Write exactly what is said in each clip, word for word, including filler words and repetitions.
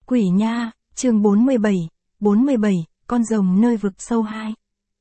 Quỷ nha, chương bốn mươi bảy, bốn mươi bảy, con rồng nơi vực sâu hai.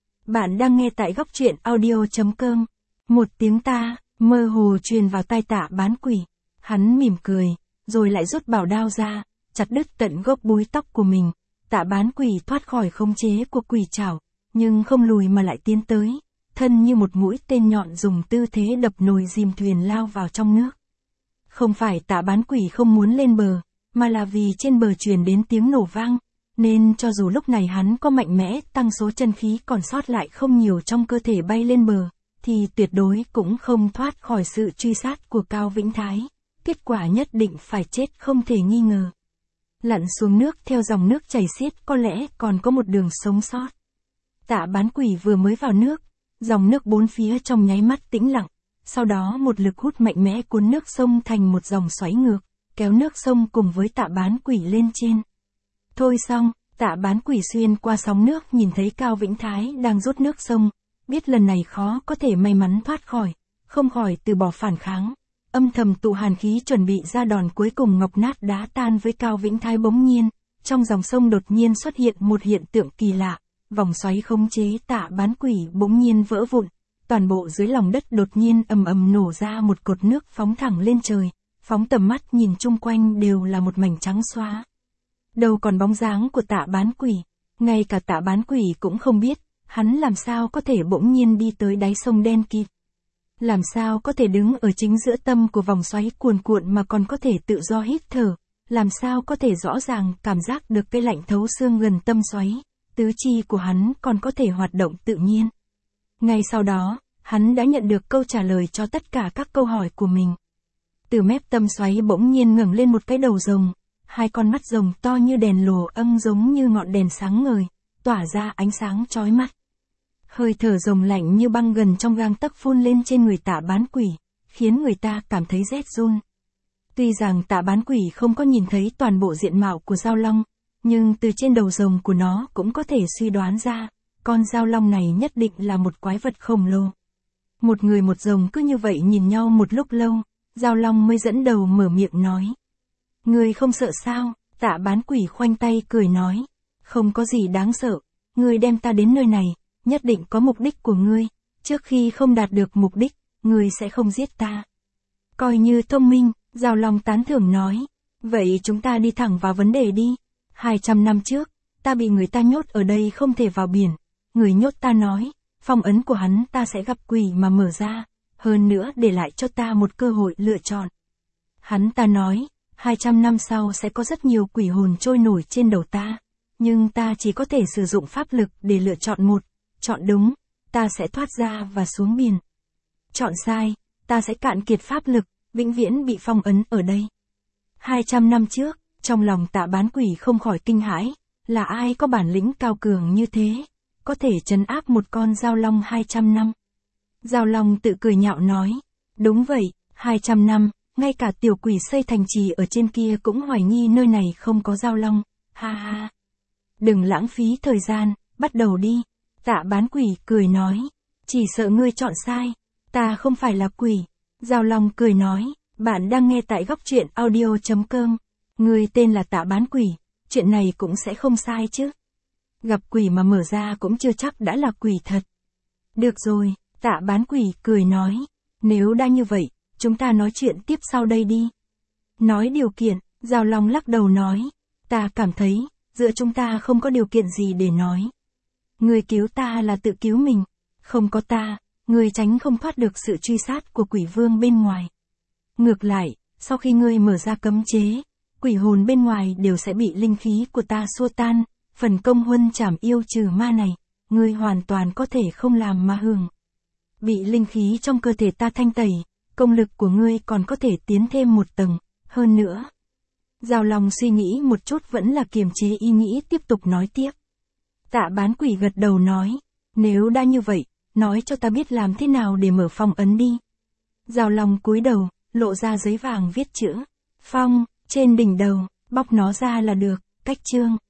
Bạn đang nghe tại góc truyện audio.com. Một tiếng ta, mơ hồ truyền vào tai Tạ Bán Quỷ. Hắn mỉm cười, rồi lại rút bảo đao ra, chặt đứt tận gốc búi tóc của mình. Tạ Bán Quỷ thoát khỏi khống chế của quỷ trảo, nhưng không lùi mà lại tiến tới, thân như một mũi tên nhọn dùng tư thế đập nồi dìm thuyền lao vào trong nước. Không phải Tạ Bán Quỷ không muốn lên bờ, mà là vì trên bờ truyền đến tiếng nổ vang, nên cho dù lúc này hắn có mạnh mẽ tăng số chân khí còn sót lại không nhiều trong cơ thể bay lên bờ, thì tuyệt đối cũng không thoát khỏi sự truy sát của Cao Vĩnh Thái, kết quả nhất định phải chết không thể nghi ngờ. Lặn xuống nước theo dòng nước chảy xiết có lẽ còn có một đường sống sót. Tạ Bán Quỷ vừa mới vào nước, dòng nước bốn phía trong nháy mắt tĩnh lặng, sau đó một lực hút mạnh mẽ cuốn nước sông thành một dòng xoáy ngược, kéo nước sông cùng với Tạ Bán Quỷ lên trên. Thôi xong, Tạ Bán Quỷ xuyên qua sóng nước nhìn thấy Cao Vĩnh Thái đang rút nước sông, biết lần này khó có thể may mắn thoát khỏi, không khỏi từ bỏ phản kháng, âm thầm tụ hàn khí chuẩn bị ra đòn cuối cùng ngọc nát đá tan với Cao Vĩnh Thái. Bỗng nhiên, trong dòng sông đột nhiên xuất hiện một hiện tượng kỳ lạ, vòng xoáy khống chế Tạ Bán Quỷ bỗng nhiên vỡ vụn, toàn bộ dưới lòng đất đột nhiên ầm ầm nổ ra một cột nước phóng thẳng lên trời. Phóng tầm mắt nhìn chung quanh đều là một mảnh trắng xóa. Đâu còn bóng dáng của Tạ Bán Quỷ, ngay cả Tạ Bán Quỷ cũng không biết, hắn làm sao có thể bỗng nhiên đi tới đáy sông đen kịt. Làm sao có thể đứng ở chính giữa tâm của vòng xoáy cuồn cuộn mà còn có thể tự do hít thở, làm sao có thể rõ ràng cảm giác được cái lạnh thấu xương gần tâm xoáy, tứ chi của hắn còn có thể hoạt động tự nhiên. Ngay sau đó, hắn đã nhận được câu trả lời cho tất cả các câu hỏi của mình. Từ mép tâm xoáy bỗng nhiên ngẩng lên một cái đầu rồng, hai con mắt rồng to như đèn lồ âm giống như ngọn đèn sáng ngời, tỏa ra ánh sáng chói mắt. Hơi thở rồng lạnh như băng gần trong gang tấc phun lên trên người Tạ Bán Quỷ, khiến người ta cảm thấy rét run. Tuy rằng Tạ Bán Quỷ không có nhìn thấy toàn bộ diện mạo của Dao Long, nhưng từ trên đầu rồng của nó cũng có thể suy đoán ra, con Dao Long này nhất định là một quái vật khổng lồ. Một người một rồng cứ như vậy nhìn nhau một lúc lâu, Dao Long mới dẫn đầu mở miệng nói. Ngươi không sợ sao? Tạ Bán Quỷ khoanh tay cười nói. Không có gì đáng sợ, ngươi đem ta đến nơi này, nhất định có mục đích của ngươi, trước khi không đạt được mục đích, ngươi sẽ không giết ta. Coi như thông minh, Dao Long tán thưởng nói. Vậy chúng ta đi thẳng vào vấn đề đi. Hai trăm năm trước, ta bị người ta nhốt ở đây không thể vào biển. Người nhốt ta nói, phong ấn của hắn ta sẽ gặp quỷ mà mở ra. Hơn nữa để lại cho ta một cơ hội lựa chọn. Hắn ta nói, hai trăm năm sau sẽ có rất nhiều quỷ hồn trôi nổi trên đầu ta, nhưng ta chỉ có thể sử dụng pháp lực để lựa chọn một, chọn đúng, ta sẽ thoát ra và xuống biển. Chọn sai, ta sẽ cạn kiệt pháp lực, vĩnh viễn bị phong ấn ở đây. hai trăm năm trước, trong lòng Tạ Bán Quỷ không khỏi kinh hãi, là ai có bản lĩnh cao cường như thế, có thể trấn áp một con Dao Long hai trăm năm. Dao Long tự cười nhạo nói, đúng vậy, hai trăm năm, ngay cả tiểu quỷ xây thành trì ở trên kia cũng hoài nghi nơi này không có Dao Long, ha ha. Đừng lãng phí thời gian, bắt đầu đi. Tạ Bán Quỷ cười nói, chỉ sợ ngươi chọn sai, ta không phải là quỷ. Dao Long cười nói, bạn đang nghe tại góc truyện audio.com, ngươi tên là Tạ Bán Quỷ, chuyện này cũng sẽ không sai chứ. Gặp quỷ mà mở ra cũng chưa chắc đã là quỷ thật. Được rồi. Tạ Bán Quỷ cười nói, nếu đã như vậy, chúng ta nói chuyện tiếp sau đây đi. Nói điều kiện, Dao Long lắc đầu nói, ta cảm thấy, giữa chúng ta không có điều kiện gì để nói. Ngươi cứu ta là tự cứu mình, không có ta, ngươi tránh không thoát được sự truy sát của quỷ vương bên ngoài. Ngược lại, sau khi ngươi mở ra cấm chế, quỷ hồn bên ngoài đều sẽ bị linh khí của ta xua tan, phần công huân trảm yêu trừ ma này, ngươi hoàn toàn có thể không làm mà hưởng. Bị linh khí trong cơ thể ta thanh tẩy, công lực của ngươi còn có thể tiến thêm một tầng, hơn nữa. Dao Long suy nghĩ một chút vẫn là kiềm chế ý nghĩ tiếp tục nói tiếp. Tạ Bán Quỷ gật đầu nói, nếu đã như vậy, nói cho ta biết làm thế nào để mở phong ấn đi. Dao Long cúi đầu, lộ ra giấy vàng viết chữ, phong, trên đỉnh đầu, bóc nó ra là được, cách chương.